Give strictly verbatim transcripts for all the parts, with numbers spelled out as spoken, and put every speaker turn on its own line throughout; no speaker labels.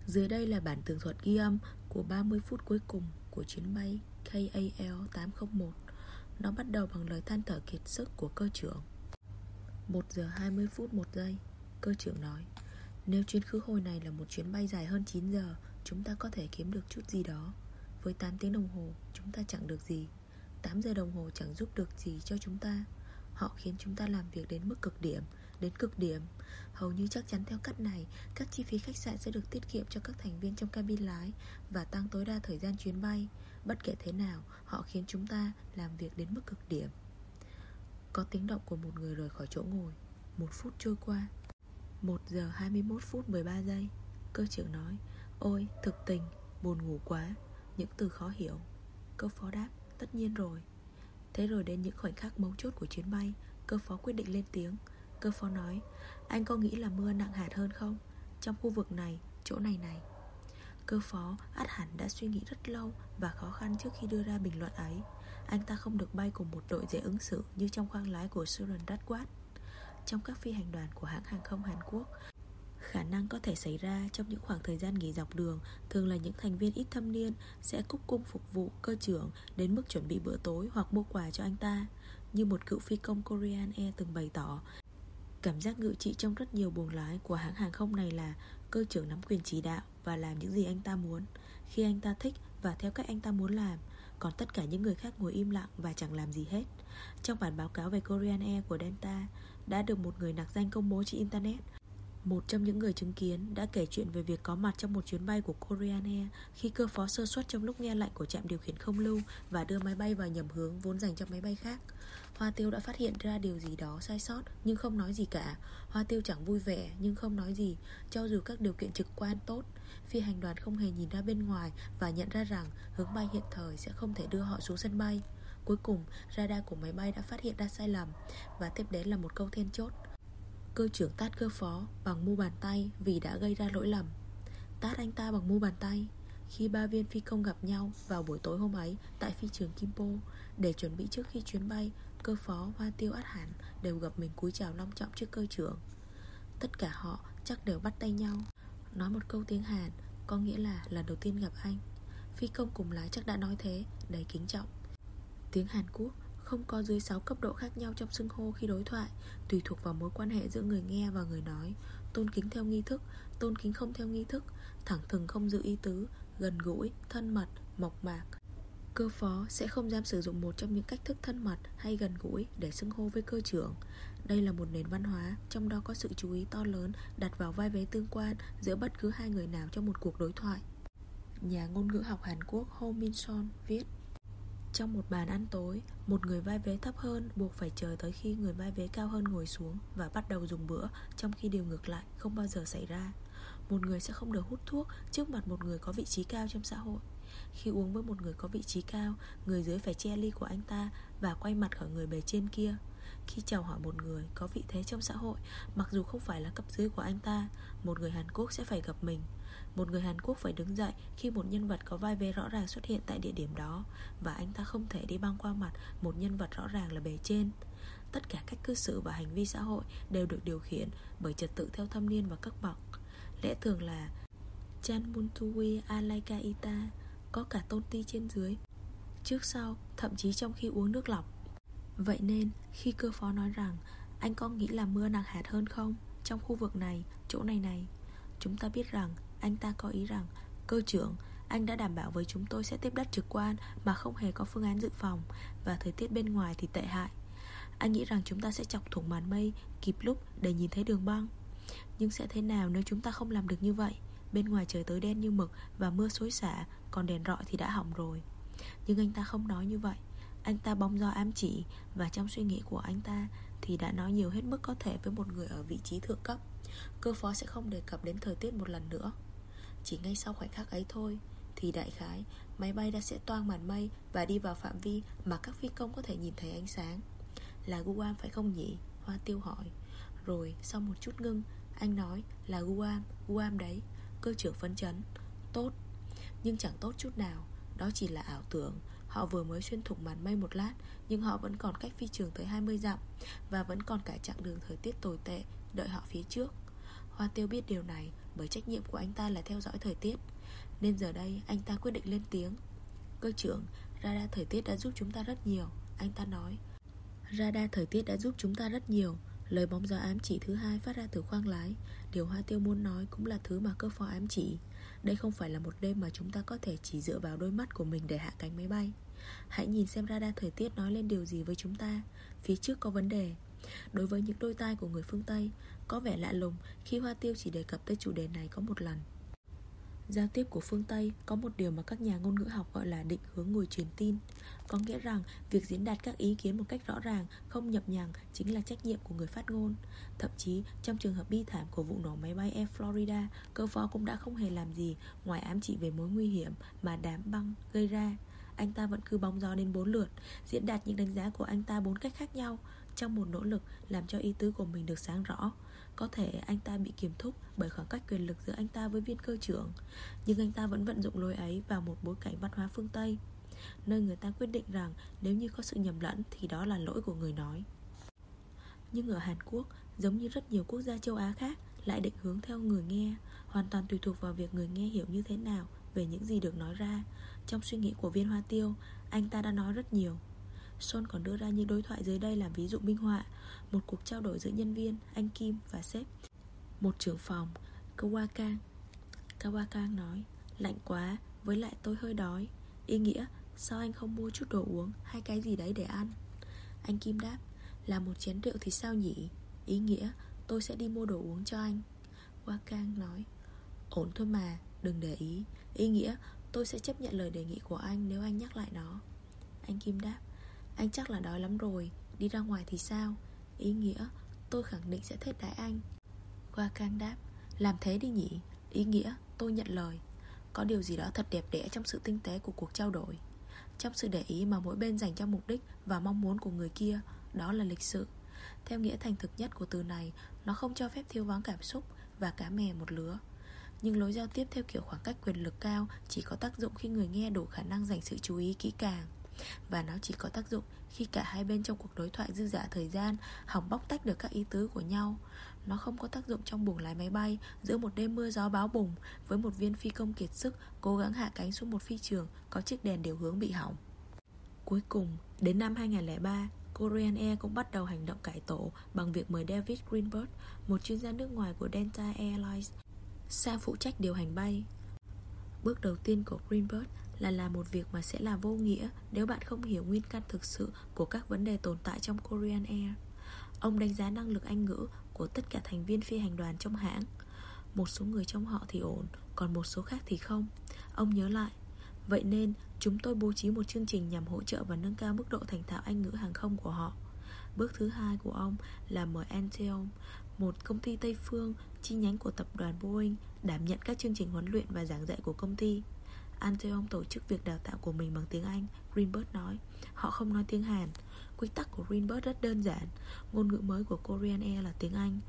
Dưới đây là bản tường thuật ghi âm của ba mươi phút cuối cùng của chuyến bay K A L tám không một. Nó bắt đầu bằng lời than thở kiệt sức của cơ trưởng. Một giờ hai mươi phút một giây. Cơ trưởng nói: nếu chuyến khứ hồi này là một chuyến bay dài hơn chín giờ, chúng ta có thể kiếm được chút gì đó. Với tám tiếng đồng hồ, chúng ta chẳng được gì. Tám giờ đồng hồ chẳng giúp được gì cho chúng ta. Họ khiến chúng ta làm việc đến mức cực điểm. Đến cực điểm. Hầu như chắc chắn theo cách này, các chi phí khách sạn sẽ được tiết kiệm cho các thành viên trong cabin lái và tăng tối đa thời gian chuyến bay. Bất kể thế nào, họ khiến chúng ta làm việc đến mức cực điểm. Có tiếng động của một người rời khỏi chỗ ngồi. Một phút trôi qua. Một giờ hai mươi mốt phút mười ba giây. Cơ trưởng nói: ôi, thực tình, buồn ngủ quá. Những từ khó hiểu. Cơ phó đáp: tất nhiên rồi. Thế rồi đến những khoảnh khắc mấu chốt của chuyến bay, cơ phó quyết định lên tiếng. Cơ phó nói: anh có nghĩ là mưa nặng hạt hơn không? Trong khu vực này, chỗ này này. Cơ phó ắt hẳn đã suy nghĩ rất lâu và khó khăn trước khi đưa ra bình luận ấy. Anh ta không được bay cùng một đội dễ ứng xử như trong khoang lái của Suren Radquat. Trong các phi hành đoàn của hãng hàng không Hàn Quốc, khả năng có thể xảy ra trong những khoảng thời gian nghỉ dọc đường thường là những thành viên ít thâm niên sẽ cúc cung phục vụ cơ trưởng đến mức chuẩn bị bữa tối hoặc mua quà cho anh ta. Như một cựu phi công Korean Air từng bày tỏ, cảm giác ngự trị trong rất nhiều buồng lái của hãng hàng không này là cơ trưởng nắm quyền chỉ đạo và làm những gì anh ta muốn, khi anh ta thích và theo cách anh ta muốn làm. Còn tất cả những người khác ngồi im lặng và chẳng làm gì hết. Trong bản báo cáo về Korean Air của Delta đã được một người nặc danh công bố trên Internet, một trong những người chứng kiến đã kể chuyện về việc có mặt trong một chuyến bay của Korean Air khi cơ phó sơ suất trong lúc nghe lệnh của trạm điều khiển không lưu và đưa máy bay vào nhầm hướng vốn dành cho máy bay khác. Hoa Tiêu đã phát hiện ra điều gì đó sai sót nhưng không nói gì cả. Hoa Tiêu chẳng vui vẻ nhưng không nói gì. Cho dù các điều kiện trực quan tốt, phi hành đoàn không hề nhìn ra bên ngoài và nhận ra rằng hướng bay hiện thời sẽ không thể đưa họ xuống sân bay. Cuối cùng, radar của máy bay đã phát hiện ra sai lầm. Và tiếp đến là một câu then chốt: cơ trưởng tát cơ phó bằng mu bàn tay vì đã gây ra lỗi lầm. Tát anh ta bằng mu bàn tay. Khi ba viên phi công gặp nhau vào buổi tối hôm ấy tại phi trường Kimpo để chuẩn bị trước khi chuyến bay, cơ phó, Hoa Tiêu ắt hẳn đều gặp mình cúi chào long trọng trước cơ trưởng. Tất cả họ chắc đều bắt tay nhau, nói một câu tiếng Hàn, có nghĩa là lần đầu tiên gặp anh. Phi công cùng lái chắc đã nói thế, đầy kính trọng. Tiếng Hàn Quốc không có dưới sáu cấp độ khác nhau trong xưng hô khi đối thoại, tùy thuộc vào mối quan hệ giữa người nghe và người nói. Tôn kính theo nghi thức, tôn kính không theo nghi thức, thẳng thừng không giữ ý tứ, gần gũi, thân mật, mộc mạc. Cơ phó sẽ không dám sử dụng một trong những cách thức thân mật hay gần gũi để xưng hô với cơ trưởng. Đây là một nền văn hóa, trong đó có sự chú ý to lớn đặt vào vai vế tương quan giữa bất cứ hai người nào trong một cuộc đối thoại. Nhà ngôn ngữ học Hàn Quốc Ho Min Son viết: trong một bàn ăn tối, một người vai vế thấp hơn buộc phải chờ tới khi người vai vế cao hơn ngồi xuống và bắt đầu dùng bữa, trong khi điều ngược lại không bao giờ xảy ra. Một người sẽ không được hút thuốc trước mặt một người có vị trí cao trong xã hội. Khi uống với một người có vị trí cao, người dưới phải che ly của anh ta và quay mặt khỏi người bề trên kia. Khi chào hỏi một người có vị thế trong xã hội, mặc dù không phải là cấp dưới của anh ta, một người Hàn Quốc sẽ phải gặp mình. Một người Hàn Quốc phải đứng dậy khi một nhân vật có vai vế rõ ràng xuất hiện tại địa điểm đó, và anh ta không thể đi băng qua mặt một nhân vật rõ ràng là bề trên. Tất cả cách cư xử và hành vi xã hội đều được điều khiển bởi trật tự theo thâm niên và cấp bậc. Lẽ thường là Chan Muntuwi Alaika Ita, có cả tôn ti trên dưới, trước sau, thậm chí trong khi uống nước lọc. Vậy nên khi cơ phó nói rằng anh có nghĩ là mưa nặng hạt hơn không? Trong khu vực này, chỗ này này, chúng ta biết rằng anh ta có ý rằng: cơ trưởng, anh đã đảm bảo với chúng tôi sẽ tiếp đất trực quan mà không hề có phương án dự phòng, và thời tiết bên ngoài thì tệ hại. Anh nghĩ rằng chúng ta sẽ chọc thủng màn mây kịp lúc để nhìn thấy đường băng. Nhưng sẽ thế nào nếu chúng ta không làm được như vậy? Bên ngoài trời tối đen như mực và mưa xối xả, còn đèn rọi thì đã hỏng rồi. Nhưng anh ta không nói như vậy. Anh ta bóng do ám chỉ, và trong suy nghĩ của anh ta thì đã nói nhiều hết mức có thể với một người ở vị trí thượng cấp. Cơ phó sẽ không đề cập đến thời tiết một lần nữa. Chỉ ngay sau khoảnh khắc ấy thôi thì đại khái máy bay đã sẽ toang màn mây và đi vào phạm vi mà các phi công có thể nhìn thấy ánh sáng. Là Guam phải không nhỉ? Hoa Tiêu hỏi. Rồi sau một chút ngưng, anh nói là Guam, Guam đấy. Cơ trưởng phấn chấn. Tốt. Nhưng chẳng tốt chút nào. Đó chỉ là ảo tưởng. Họ vừa mới xuyên thủng màn mây một lát, nhưng họ vẫn còn cách phi trường tới hai mươi dặm, và vẫn còn cả chặng đường thời tiết tồi tệ đợi họ phía trước. Hoa Tiêu biết điều này. bởi trách nhiệm của anh ta là theo dõi thời tiết. Nên giờ đây anh ta quyết định lên tiếng. Cơ trưởng, radar thời tiết đã giúp chúng ta rất nhiều, anh ta nói. Radar thời tiết đã giúp chúng ta rất nhiều. Lời bóng gió ám chỉ thứ hai phát ra từ khoang lái. Điều Hoa Tiêu muốn nói cũng là thứ mà cơ phó ám chỉ. Đây không phải là một đêm mà chúng ta có thể chỉ dựa vào đôi mắt của mình để hạ cánh máy bay. Hãy nhìn xem radar thời tiết nói lên điều gì với chúng ta. Phía trước có vấn đề. Đối với những đôi tai của người phương Tây, có vẻ lạ lùng khi Hoa Tiêu chỉ đề cập tới chủ đề này có một lần. Giao tiếp của phương Tây có một điều mà các nhà ngôn ngữ học gọi là định hướng ngồi truyền tin. Có nghĩa rằng việc diễn đạt các ý kiến một cách rõ ràng, không nhập nhằng chính là trách nhiệm của người phát ngôn. Thậm chí trong trường hợp bi thảm của vụ nổ máy bay Air Florida, cơ phó cũng đã không hề làm gì ngoài ám chỉ về mối nguy hiểm mà đám băng gây ra. Anh ta vẫn cứ bóng gió đến bốn lượt, diễn đạt những đánh giá của anh ta bốn cách khác nhau, trong một nỗ lực làm cho ý tứ của mình được sáng rõ. Có thể anh ta bị kiềm thúc bởi khoảng cách quyền lực giữa anh ta với viên cơ trưởng, nhưng anh ta vẫn vận dụng lối ấy vào một bối cảnh văn hóa phương Tây, nơi người ta quyết định rằng nếu như có sự nhầm lẫn thì đó là lỗi của người nói. Nhưng ở Hàn Quốc, giống như rất nhiều quốc gia châu Á khác, lại định hướng theo người nghe, hoàn toàn tùy thuộc vào việc người nghe hiểu như thế nào về những gì được nói ra. Trong suy nghĩ của viên Hoa Tiêu, anh ta đã nói rất nhiều. Son còn đưa ra những đối thoại dưới đây làm ví dụ minh họa. Một cuộc trao đổi giữa nhân viên, anh Kim và sếp. Một trưởng phòng, Kawakang. Kawakang nói, lạnh quá, với lại tôi hơi đói. Ý nghĩa, sao anh không mua chút đồ uống hay cái gì đấy để ăn? Anh Kim đáp, là một chén rượu thì sao nhỉ? Ý nghĩa, tôi sẽ đi mua đồ uống cho anh. Wakang nói, ổn thôi mà, đừng để ý. Ý nghĩa, tôi sẽ chấp nhận lời đề nghị của anh nếu anh nhắc lại nó. Anh Kim đáp, anh chắc là đói lắm rồi, đi ra ngoài thì sao? Ý nghĩa, tôi khẳng định sẽ thết đãi anh. Wakang đáp, làm thế đi nhỉ? Ý nghĩa, tôi nhận lời. Có điều gì đó thật đẹp đẽ trong sự tinh tế của cuộc trao đổi, trong sự để ý mà mỗi bên dành cho mục đích và mong muốn của người kia. Đó là lịch sự. Theo nghĩa thành thực nhất của từ này, nó không cho phép thiếu vắng cảm xúc và cá mè một lứa. Nhưng lối giao tiếp theo kiểu khoảng cách quyền lực cao chỉ có tác dụng khi người nghe đủ khả năng dành sự chú ý kỹ càng. Và nó chỉ có tác dụng khi cả hai bên trong cuộc đối thoại dư dả thời gian hòng bóc tách được các ý tứ của nhau. Nó không có tác dụng trong buồng lái máy bay giữa một đêm mưa gió bão bùng, với một viên phi công kiệt sức cố gắng hạ cánh xuống một phi trường có chiếc đèn điều hướng bị hỏng. Cuối cùng, đến năm hai không không ba, Korean Air cũng bắt đầu hành động cải tổ bằng việc mời David Greenberg, một chuyên gia nước ngoài của Delta Airlines, sang phụ trách điều hành bay. Bước đầu tiên của Greenberg là làm một việc mà sẽ là vô nghĩa nếu bạn không hiểu nguyên căn thực sự của các vấn đề tồn tại trong Korean Air. Ông đánh giá năng lực Anh ngữ của tất cả thành viên phi hành đoàn trong hãng. Một số người trong họ thì ổn, còn một số khác thì không. Ông nhớ lại, vậy nên chúng tôi bố trí một chương trình nhằm hỗ trợ và nâng cao mức độ thành thạo Anh ngữ hàng không của họ. Bước thứ hai của ông là mời Anteom, một công ty Tây phương chi nhánh của tập đoàn Boeing, đảm nhận các chương trình huấn luyện và giảng dạy của công ty. Anteom tổ chức việc đào tạo của mình bằng tiếng Anh, Greenberg nói. Họ không nói tiếng Hàn. Quy tắc của Greenberg rất đơn giản. Ngôn ngữ mới của Korean Air là tiếng Anh.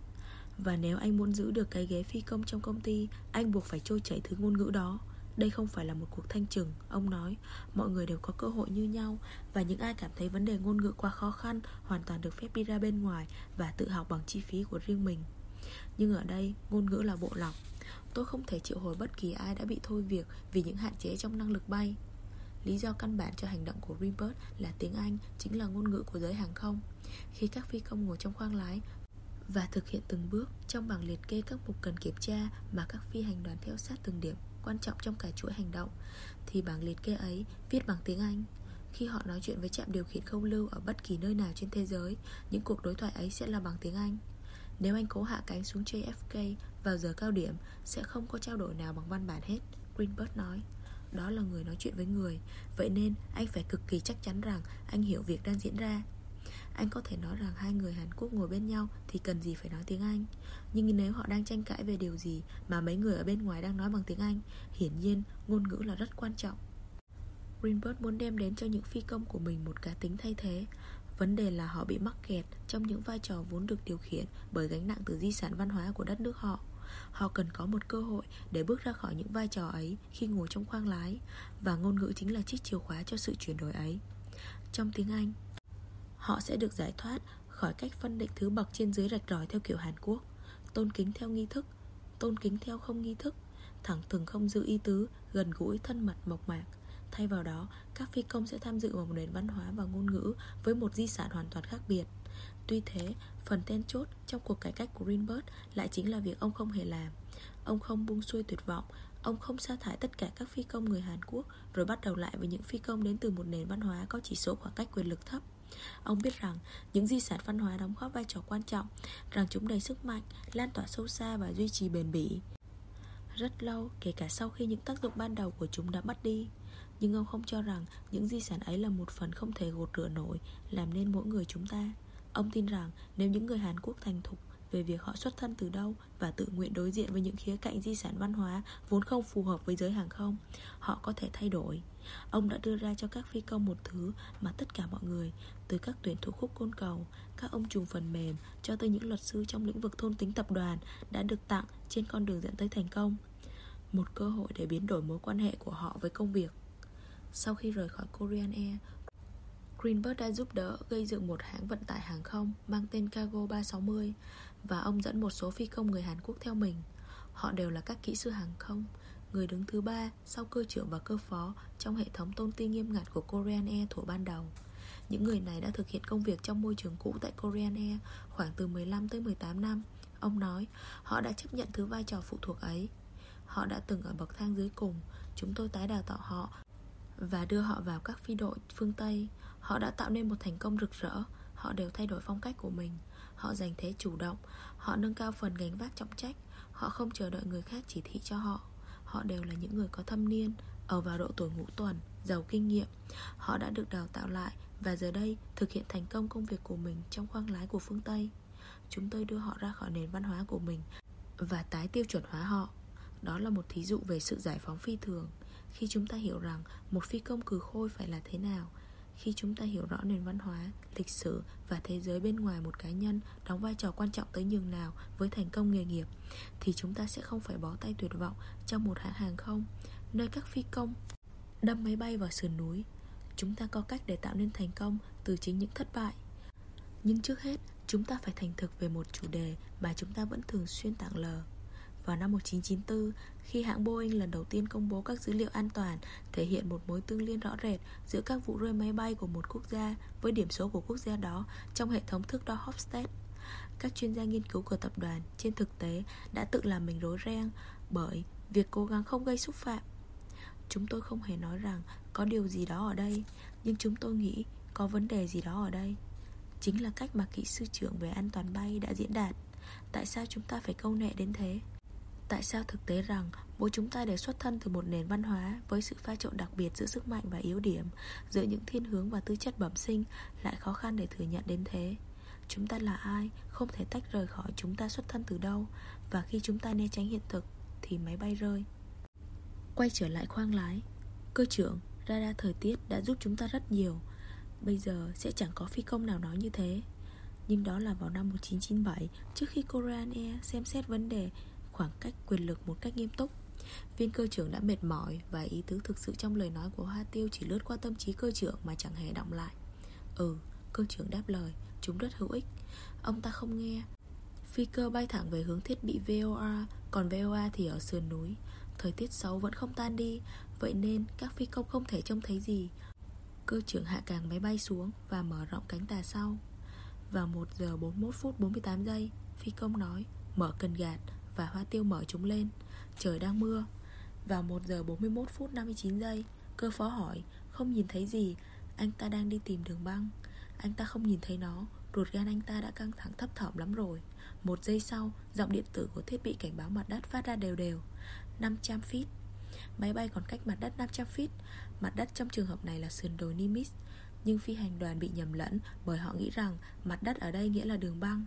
Và nếu anh muốn giữ được cái ghế phi công trong công ty, anh buộc phải trôi chảy thứ ngôn ngữ đó. Đây không phải là một cuộc thanh trừng, ông nói. Mọi người đều có cơ hội như nhau, và những ai cảm thấy vấn đề ngôn ngữ quá khó khăn hoàn toàn được phép đi ra bên ngoài và tự học bằng chi phí của riêng mình. Nhưng ở đây, ngôn ngữ là bộ lọc. Tôi không thể triệu hồi bất kỳ ai đã bị thôi việc vì những hạn chế trong năng lực bay. Lý do căn bản cho hành động của Greenberg là tiếng Anh chính là ngôn ngữ của giới hàng không. Khi các phi công ngồi trong khoang lái và thực hiện từng bước trong bảng liệt kê các mục cần kiểm tra mà các phi hành đoàn theo sát từng điểm quan trọng trong cả chuỗi hành động, thì bảng liệt kê ấy viết bằng tiếng Anh. Khi họ nói chuyện với trạm điều khiển không lưu ở bất kỳ nơi nào trên thế giới, những cuộc đối thoại ấy sẽ là bằng tiếng Anh. Nếu anh cố hạ cánh xuống J F K vào giờ cao điểm, sẽ không có trao đổi nào bằng văn bản hết, Greenberg nói. Đó là người nói chuyện với người, vậy nên anh phải cực kỳ chắc chắn rằng anh hiểu việc đang diễn ra. Anh có thể nói rằng hai người Hàn Quốc ngồi bên nhau thì cần gì phải nói tiếng Anh. Nhưng nếu họ đang tranh cãi về điều gì mà mấy người ở bên ngoài đang nói bằng tiếng Anh, hiển nhiên ngôn ngữ là rất quan trọng. Greenberg muốn đem đến cho những phi công của mình một cá tính thay thế. Vấn đề là họ bị mắc kẹt trong những vai trò vốn được điều khiển bởi gánh nặng từ di sản văn hóa của đất nước họ. Họ cần có một cơ hội để bước ra khỏi những vai trò ấy khi ngồi trong khoang lái, và ngôn ngữ chính là chiếc chìa khóa cho sự chuyển đổi ấy. Trong tiếng Anh, họ sẽ được giải thoát khỏi cách phân định thứ bậc trên dưới rạch ròi theo kiểu Hàn Quốc, tôn kính theo nghi thức, tôn kính theo không nghi thức, thẳng thừng không giữ ý tứ, gần gũi, thân mật, mộc mạc. Thay vào đó, các phi công sẽ tham dự vào một nền văn hóa và ngôn ngữ với một di sản hoàn toàn khác biệt. Tuy thế, phần then chốt trong cuộc cải cách của Greenberg lại chính là việc ông không hề làm. Ông không buông xuôi tuyệt vọng. Ông không sa thải tất cả các phi công người Hàn Quốc rồi bắt đầu lại với những phi công đến từ một nền văn hóa có chỉ số khoảng cách quyền lực thấp. Ông biết rằng những di sản văn hóa đóng góp vai trò quan trọng, rằng chúng đầy sức mạnh, lan tỏa sâu xa và duy trì bền bỉ rất lâu, kể cả sau khi những tác dụng ban đầu của chúng đã mất đi. Nhưng ông không cho rằng những di sản ấy là một phần không thể gột rửa nổi làm nên mỗi người chúng ta. Ông tin rằng nếu những người Hàn Quốc thành thục về việc họ xuất thân từ đâu và tự nguyện đối diện với những khía cạnh di sản văn hóa vốn không phù hợp với giới hàng không, họ có thể thay đổi. Ông đã đưa ra cho các phi công một thứ mà tất cả mọi người, từ các tuyển thủ khúc côn cầu, các ông trùm phần mềm cho tới những luật sư trong lĩnh vực thôn tính tập đoàn, đã được tặng trên con đường dẫn tới thành công: một cơ hội để biến đổi mối quan hệ của họ với công việc. Sau khi rời khỏi Korean Air, Greenberg đã giúp đỡ gây dựng một hãng vận tải hàng không mang tên Cargo ba sáu mươi, và ông dẫn một số phi công người Hàn Quốc theo mình. Họ đều là các kỹ sư hàng không, người đứng thứ ba sau cơ trưởng và cơ phó trong hệ thống tôn ti nghiêm ngặt của Korean Air thuở ban đầu. Những người này đã thực hiện công việc trong môi trường cũ tại Korean Air khoảng từ mười lăm tới mười tám năm. Ông nói, họ đã chấp nhận thứ vai trò phụ thuộc ấy. Họ đã từng ở bậc thang dưới cùng. Chúng tôi tái đào tạo họ và đưa họ vào các phi đội phương Tây. Họ đã tạo nên một thành công rực rỡ. Họ đều thay đổi phong cách của mình. Họ giành thế chủ động. Họ nâng cao phần gánh vác trọng trách. Họ không chờ đợi người khác chỉ thị cho họ. Họ đều là những người có thâm niên, ở vào độ tuổi ngũ tuần, giàu kinh nghiệm. Họ đã được đào tạo lại và giờ đây thực hiện thành công công việc của mình trong khoang lái của phương Tây. Chúng tôi đưa họ ra khỏi nền văn hóa của mình và tái tiêu chuẩn hóa họ. Đó là một thí dụ về sự giải phóng phi thường. Khi chúng ta hiểu rằng một phi công cừ khôi phải là thế nào, khi chúng ta hiểu rõ nền văn hóa, lịch sử và thế giới bên ngoài một cá nhân đóng vai trò quan trọng tới nhường nào với thành công nghề nghiệp, thì chúng ta sẽ không phải bó tay tuyệt vọng trong một hãng hàng không nơi các phi công đâm máy bay vào sườn núi. Chúng ta có cách để tạo nên thành công từ chính những thất bại. Nhưng trước hết, chúng ta phải thành thực về một chủ đề mà chúng ta vẫn thường xuyên tảng lờ. Vào năm một nghìn chín trăm chín mươi tư, khi hãng Boeing lần đầu tiên công bố các dữ liệu an toàn thể hiện một mối tương liên rõ rệt giữa các vụ rơi máy bay của một quốc gia với điểm số của quốc gia đó trong hệ thống thước đo Hofstede, các chuyên gia nghiên cứu của tập đoàn trên thực tế đã tự làm mình rối ren bởi việc cố gắng không gây xúc phạm. Chúng tôi không hề nói rằng có điều gì đó ở đây, nhưng chúng tôi nghĩ có vấn đề gì đó ở đây. Chính là cách mà kỹ sư trưởng về an toàn bay đã diễn đạt. Tại sao chúng ta phải câu nệ đến thế? Tại sao thực tế rằng mỗi chúng ta đều xuất thân từ một nền văn hóa với sự pha trộn đặc biệt giữa sức mạnh và yếu điểm, giữa những thiên hướng và tư chất bẩm sinh lại khó khăn để thừa nhận đến thế? Chúng ta là ai, không thể tách rời khỏi chúng ta xuất thân từ đâu, và khi chúng ta né tránh hiện thực thì máy bay rơi. Quay trở lại khoang lái, cơ trưởng, radar thời tiết đã giúp chúng ta rất nhiều. Bây giờ sẽ chẳng có phi công nào nói như thế. Nhưng đó là vào năm một nghìn chín trăm chín mươi bảy, trước khi Korean Air xem xét vấn đề khoảng cách quyền lực một cách nghiêm túc. Viên cơ trưởng đã mệt mỏi và ý tứ thực sự trong lời nói của Hoa Tiêu chỉ lướt qua tâm trí cơ trưởng mà chẳng hề đọng lại. Ừ, cơ trưởng đáp lời, chúng rất hữu ích. Ông ta không nghe. Phi cơ bay thẳng về hướng thiết bị vê o rờ, còn vê o a thì ở sườn núi. Thời tiết xấu vẫn không tan đi, vậy nên các phi công không thể trông thấy gì. Cơ trưởng hạ càng máy bay xuống và mở rộng cánh tà sau. Vào một giờ bốn mươi mốt phút bốn mươi tám giây, phi công nói, mở cần gạt, và Hoa Tiêu mở chúng lên. Trời đang mưa. Vào một giờ bốn mươi mốt phút năm mươi chín giây, cơ phó hỏi, không nhìn thấy gì. Anh ta đang đi tìm đường băng. Anh ta không nhìn thấy nó. Ruột gan anh ta đã căng thẳng thấp thỏm lắm rồi. Một giây sau, giọng điện tử của thiết bị cảnh báo mặt đất phát ra đều đều. Năm trăm feet. Máy bay còn cách mặt đất năm trăm feet. Mặt đất trong trường hợp này là sườn đồi Nimitz. Nhưng phi hành đoàn bị nhầm lẫn bởi họ nghĩ rằng mặt đất ở đây nghĩa là đường băng.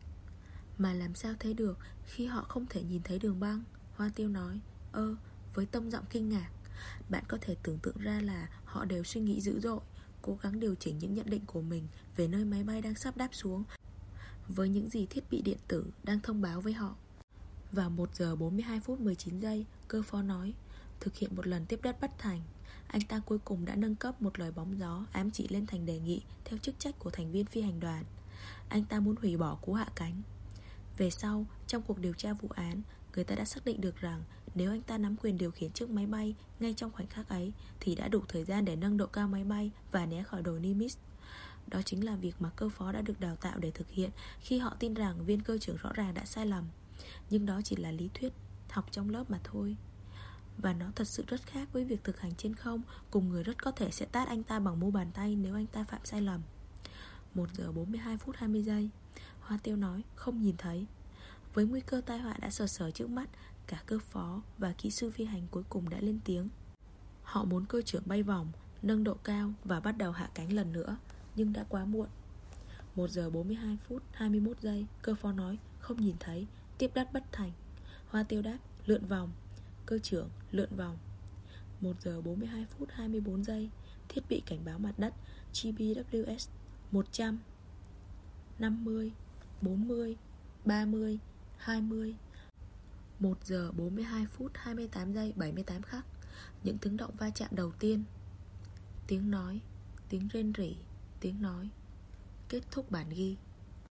Mà làm sao thế được khi họ không thể nhìn thấy đường băng? Hoa Tiêu nói, ơ, với tông giọng kinh ngạc. Bạn có thể tưởng tượng ra là họ đều suy nghĩ dữ dội, cố gắng điều chỉnh những nhận định của mình về nơi máy bay đang sắp đáp xuống với những gì thiết bị điện tử đang thông báo với họ. Vào một giờ bốn mươi hai phút mười chín giây, cơ phó nói, thực hiện một lần tiếp đất bất thành. Anh ta cuối cùng đã nâng cấp một lời bóng gió ám chỉ lên thành đề nghị theo chức trách của thành viên phi hành đoàn. Anh ta muốn hủy bỏ cú hạ cánh. Về sau, trong cuộc điều tra vụ án, Người ta đã xác định được rằng nếu anh ta nắm quyền điều khiển chiếc máy bay ngay trong khoảnh khắc ấy thì đã đủ thời gian để nâng độ cao máy bay và né khỏi đồi Nimitz. Đó chính là việc mà cơ phó đã được đào tạo để thực hiện khi họ tin rằng viên cơ trưởng rõ ràng đã sai lầm. Nhưng đó chỉ là lý thuyết học trong lớp mà thôi. Và nó thật sự rất khác với việc thực hành trên không, cùng người rất có thể sẽ tát anh ta bằng mu bàn tay nếu anh ta phạm sai lầm. Một giờ bốn mươi hai phút hai mươi giây. Hoa Tiêu nói không nhìn thấy. Với nguy cơ tai họa đã sờ sờ trước mắt, cả cơ phó và kỹ sư phi hành cuối cùng đã lên tiếng. Họ muốn cơ trưởng bay vòng, nâng độ cao và bắt đầu hạ cánh lần nữa, nhưng đã quá muộn. Một giờ bốn mươi hai phút hai mươi mốt giây. Cơ phó nói không nhìn thấy, tiếp đáp bất thành. Hoa Tiêu đáp lượn vòng. Cơ trưởng lượn vòng. Một giờ bốn mươi hai phút hai mươi bốn giây. Thiết bị cảnh báo mặt đất G P W S một trăm, năm mươi, bốn mươi, ba mươi, hai mươi. Một giờ bốn mươi hai phút hai mươi tám giây bảy mươi tám khắc. Những tiếng động va chạm đầu tiên. Tiếng nói, tiếng rên rỉ, tiếng nói. Kết thúc bản ghi.